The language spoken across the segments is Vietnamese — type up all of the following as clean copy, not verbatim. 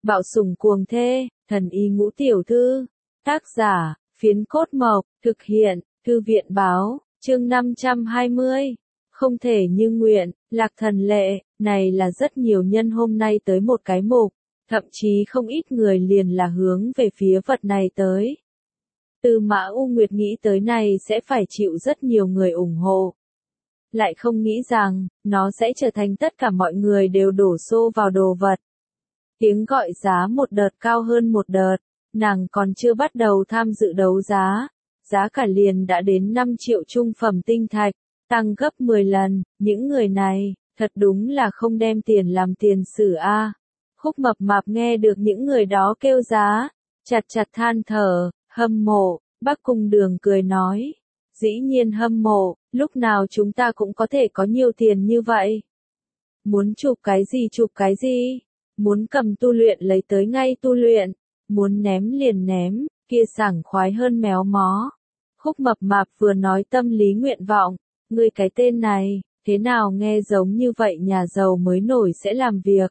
Bạo sủng cuồng thê, thần y ngũ tiểu thư. Tác giả, Phiến Cốt Mộc, thực hiện, Thư viện báo, chương 520. Không thể như nguyện, Lạc Thần Lệ, này là rất nhiều nhân hôm nay tới một cái mục, thậm chí không ít người liền là hướng về phía vật này tới. Tư Mã U Nguyệt nghĩ tới này sẽ phải chịu rất nhiều người ủng hộ. Lại không nghĩ rằng, nó sẽ trở thành tất cả mọi người đều đổ xô vào đồ vật. Tiếng gọi giá một đợt cao hơn một đợt, nàng còn chưa bắt đầu tham dự đấu giá. Giá cả liền đã đến 5 triệu trung phẩm tinh thạch, tăng gấp 10 lần, những người này, thật đúng là không đem tiền làm tiền sử a. Khúc Mập Mạp nghe được những người đó kêu giá, chặt chặt than thở, hâm mộ. Bắc Cung Đường cười nói, dĩ nhiên hâm mộ, lúc nào chúng ta cũng có thể có nhiều tiền như vậy. Muốn chụp cái gì, muốn cầm tu luyện lấy tới ngay tu luyện, muốn ném liền ném, kia sảng khoái hơn méo mó. Khúc Mập Mạp vừa nói tâm lý nguyện vọng, ngươi cái tên này, thế nào nghe giống như vậy nhà giàu mới nổi sẽ làm việc.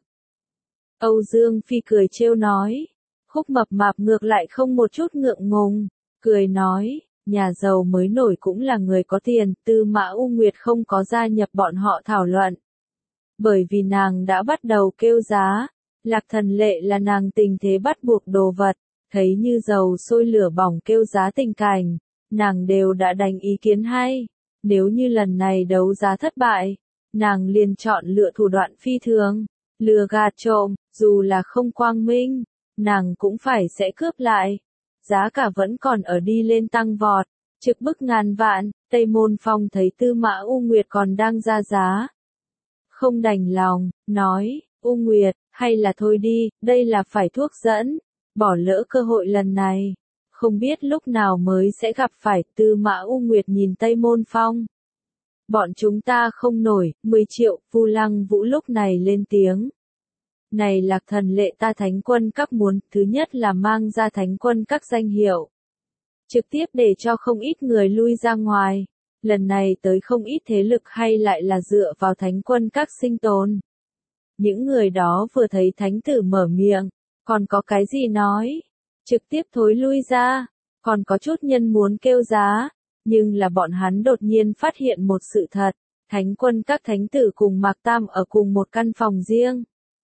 Âu Dương Phi cười trêu nói, Khúc Mập Mạp ngược lại không một chút ngượng ngùng, cười nói, nhà giàu mới nổi cũng là người có tiền. Tư Mã U Nguyệt không có gia nhập bọn họ thảo luận. Bởi vì nàng đã bắt đầu kêu giá, Lạc Thần Lệ là nàng tình thế bắt buộc đồ vật, thấy như dầu sôi lửa bỏng kêu giá tình cảnh, nàng đều đã đánh ý kiến hay. Nếu như lần này đấu giá thất bại, nàng liền chọn lựa thủ đoạn phi thường, lừa gạt trộm, dù là không quang minh, nàng cũng phải sẽ cướp lại. Giá cả vẫn còn ở đi lên tăng vọt, trực bức ngàn vạn. Tây Môn Phong thấy Tư Mã U Nguyệt còn đang ra giá, không đành lòng, nói, U Nguyệt, hay là thôi đi, đây là phải thuốc dẫn, bỏ lỡ cơ hội lần này, không biết lúc nào mới sẽ gặp phải. Tư Mã U Nguyệt nhìn Tây Môn Phong. Bọn chúng ta không nổi, 10 triệu, Vu Lăng Vũ lúc này lên tiếng. Này Lạc Thần Lệ, ta Thánh Quân Các muốn, thứ nhất là mang ra Thánh Quân Các danh hiệu. Trực tiếp để cho không ít người lui ra ngoài. Lần này tới không ít thế lực hay lại là dựa vào Thánh Quân Các sinh tồn. Những người đó vừa thấy Thánh Tử mở miệng, còn có cái gì nói, trực tiếp thối lui ra. Còn có chút nhân muốn kêu giá, nhưng là bọn hắn đột nhiên phát hiện một sự thật, Thánh Quân Các Thánh Tử cùng Mạc Tam ở cùng một căn phòng riêng.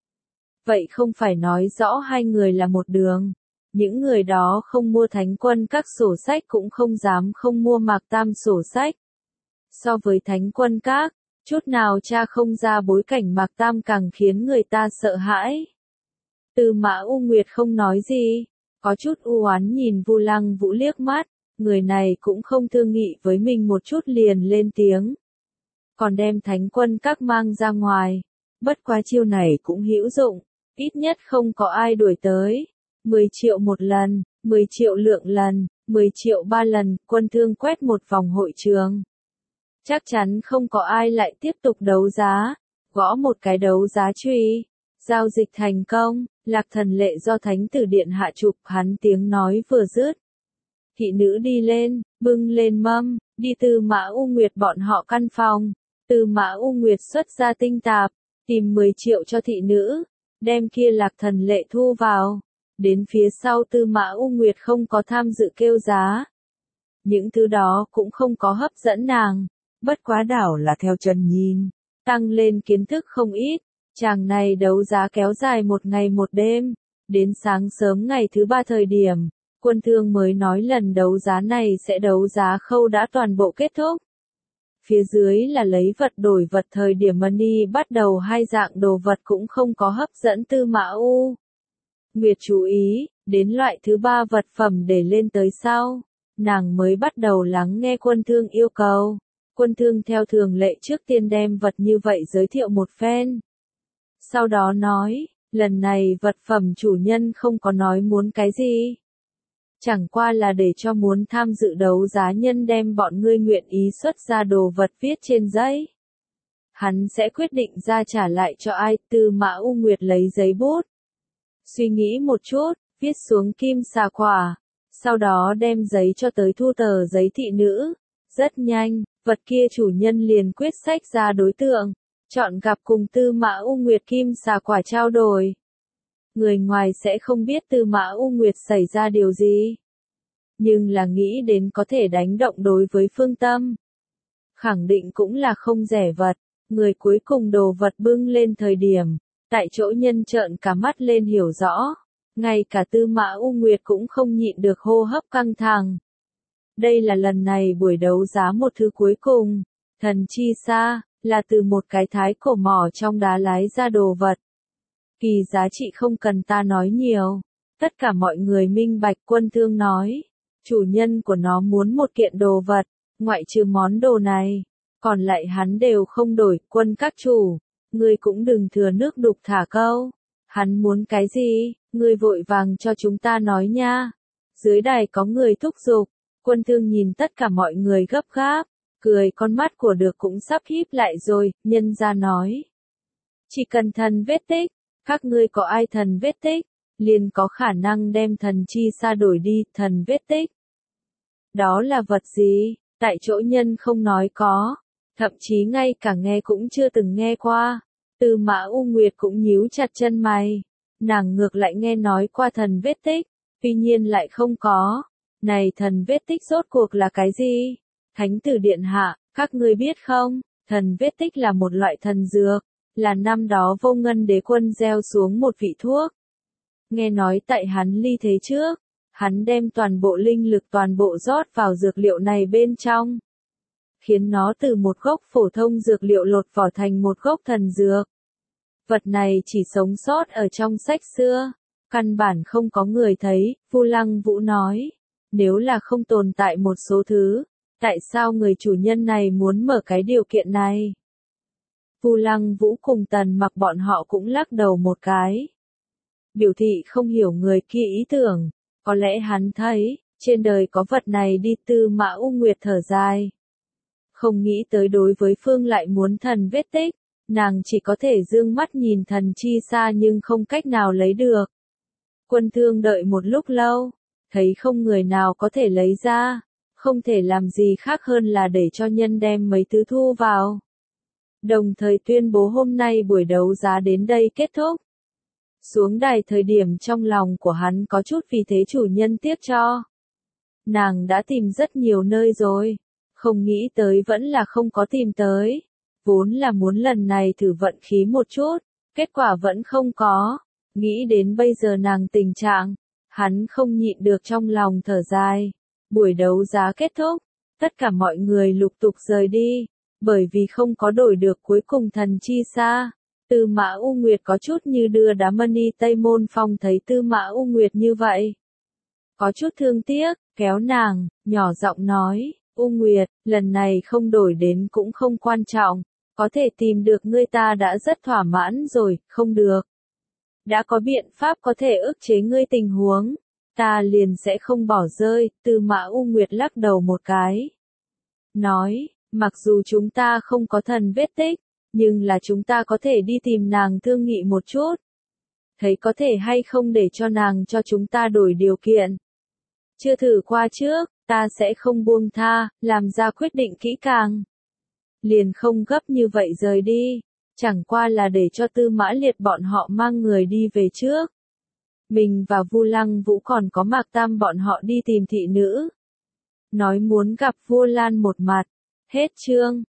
Vậy không phải nói rõ hai người là một đường. Những người đó không mua Thánh Quân Các sổ sách cũng không dám không mua Mạc Tam sổ sách. So với Thánh Quân Các, chút nào tra không ra bối cảnh Mạc Tam càng khiến người ta sợ hãi. Tư Mã U Nguyệt không nói gì, có chút u oán nhìn Vu Lăng Vũ liếc mắt, người này cũng không thương nghị với mình một chút liền lên tiếng. Còn đem Thánh Quân Các mang ra ngoài, bất quá chiêu này cũng hữu dụng, ít nhất không có ai đuổi tới. 10 triệu một lần, 10 triệu lượng lần, 10 triệu 3 lần, Quân Thương quét một vòng hội trường. Chắc chắn không có ai lại tiếp tục đấu giá, gõ một cái đấu giá truy. Giao dịch thành công, Lạc Thần Lệ do Thánh Tử Điện hạ chụp, hắn tiếng nói vừa dứt. Thị nữ đi lên, bưng lên mâm, đi Tư Mã U Nguyệt bọn họ căn phòng. Tư Mã U Nguyệt xuất ra tinh tạp, tìm 10 triệu cho thị nữ, đem kia Lạc Thần Lệ thu vào. Đến phía sau Tư Mã U Nguyệt không có tham dự kêu giá. Những thứ đó cũng không có hấp dẫn nàng, bất quá đảo là theo chân nhìn, tăng lên kiến thức không ít. Chàng này đấu giá kéo dài một ngày một đêm, đến sáng sớm ngày thứ 3 thời điểm, Quân Thương mới nói lần đấu giá này sẽ đấu giá khâu đã toàn bộ kết thúc. Phía dưới là lấy vật đổi vật, thời điểm money bắt đầu hai dạng đồ vật cũng không có hấp dẫn Tư Mã U Nguyệt chú ý, đến loại thứ 3 vật phẩm để lên tới sau, nàng mới bắt đầu lắng nghe Quân Thương yêu cầu. Quân Thương theo thường lệ trước tiên đem vật như vậy giới thiệu một phen. Sau đó nói, lần này vật phẩm chủ nhân không có nói muốn cái gì. Chẳng qua là để cho muốn tham dự đấu giá nhân đem bọn ngươi nguyện ý xuất ra đồ vật viết trên giấy. Hắn sẽ quyết định ra trả lại cho ai. Tư Mã U Nguyệt lấy giấy bút, suy nghĩ một chút, viết xuống kim xà quả, sau đó đem giấy cho tới thu tờ giấy thị nữ. Rất nhanh, vật kia chủ nhân liền quyết sách ra đối tượng, chọn gặp cùng Tư Mã U Nguyệt kim xà quả trao đổi. người ngoài sẽ không biết Tư Mã U Nguyệt xảy ra điều gì. Nhưng là nghĩ đến có thể đánh động đối với Phương Tâm. Khẳng định cũng là không rẻ vật, người cuối cùng đồ vật bưng lên thời điểm, tại chỗ nhân trợn cả mắt lên hiểu rõ. Ngay cả Tư Mã U Nguyệt cũng không nhịn được hô hấp căng thẳng. Đây là lần này buổi đấu giá một thứ cuối cùng, thần chi sa, là từ một cái thái cổ mỏ trong đá lái ra đồ vật. Kỳ giá trị không cần ta nói nhiều, tất cả mọi người minh bạch. Quân Thương nói, chủ nhân của nó muốn một kiện đồ vật, ngoại trừ món đồ này, còn lại hắn đều không đổi. Quân các chủ, ngươi cũng đừng thừa nước đục thả câu, hắn muốn cái gì, ngươi vội vàng cho chúng ta nói nha. Dưới đài có người thúc giục, Quân Thương nhìn tất cả mọi người gấp gáp, cười con mắt của được cũng sắp híp lại rồi, nhân ra nói. Chỉ cần thần vết tích, các ngươi có ai thần vết tích, liền có khả năng đem thần chi sa đổi đi. Thần vết tích. Đó là vật gì? Tại chỗ nhân không nói có, thậm chí ngay cả nghe cũng chưa từng nghe qua. Tư Mã U Nguyệt cũng nhíu chặt chân mày, nàng ngược lại nghe nói qua thần vết tích, tuy nhiên lại không có. Này thần vết tích rốt cuộc là cái gì? Thánh tử điện hạ, các ngươi biết không, thần vết tích là một loại thần dược, là năm đó Vô Ngân Đế Quân gieo xuống một vị thuốc. Nghe nói tại hắn ly thế trước, hắn đem toàn bộ linh lực toàn bộ rót vào dược liệu này bên trong, khiến nó từ một gốc phổ thông dược liệu lột vỏ thành một gốc thần dược. Vật này chỉ sống sót ở trong sách xưa, căn bản không có người thấy. Vu Lăng Vũ nói, nếu là không tồn tại một số thứ, tại sao người chủ nhân này muốn mở cái điều kiện này? Vu Lăng Vũ cùng Tần Mặc bọn họ cũng lắc đầu một cái, biểu thị không hiểu người kia ý tưởng. Có lẽ hắn thấy, trên đời có vật này đi. Tư Mã U Nguyệt thở dài. Không nghĩ tới đối với Phương lại muốn thần vết tích, nàng chỉ có thể dương mắt nhìn thần chi sa nhưng không cách nào lấy được. Quân Thương đợi một lúc lâu, thấy không người nào có thể lấy ra, không thể làm gì khác hơn là để cho nhân đem mấy thứ thu vào. Đồng thời tuyên bố hôm nay buổi đấu giá đến đây kết thúc. Xuống đài thời điểm trong lòng của hắn có chút vì thế chủ nhân tiếc cho. Nàng đã tìm rất nhiều nơi rồi, không nghĩ tới vẫn là không có tìm tới. Vốn là muốn lần này thử vận khí một chút, kết quả vẫn không có. Nghĩ đến bây giờ nàng tình trạng, hắn không nhịn được trong lòng thở dài. Buổi đấu giá kết thúc, tất cả mọi người lục tục rời đi, bởi vì không có đổi được cuối cùng thần chi sa. Tư Mã U Nguyệt có chút như đưa đá mani. Tây Môn Phong thấy Tư Mã U Nguyệt như vậy, có chút thương tiếc, kéo nàng, nhỏ giọng nói, U Nguyệt, lần này không đổi đến cũng không quan trọng, có thể tìm được ngươi ta đã rất thỏa mãn rồi. Không được, đã có biện pháp có thể ức chế ngươi tình huống, ta liền sẽ không bỏ rơi. Tư Mã U Nguyệt lắc đầu một cái, nói, mặc dù chúng ta không có thần vết tích, nhưng là chúng ta có thể đi tìm nàng thương nghị một chút. Thấy có thể hay không để cho nàng cho chúng ta đổi điều kiện. Chưa thử qua trước, ta sẽ không buông tha, làm ra quyết định kỹ càng. Liền không gấp như vậy rời đi, chẳng qua là để cho Tư Mã Liệt bọn họ mang người đi về trước. Mình và Vu Lăng Vũ còn có Mạc Tam bọn họ đi tìm thị nữ. Nói muốn gặp Vu Lan một mặt. Hết chương.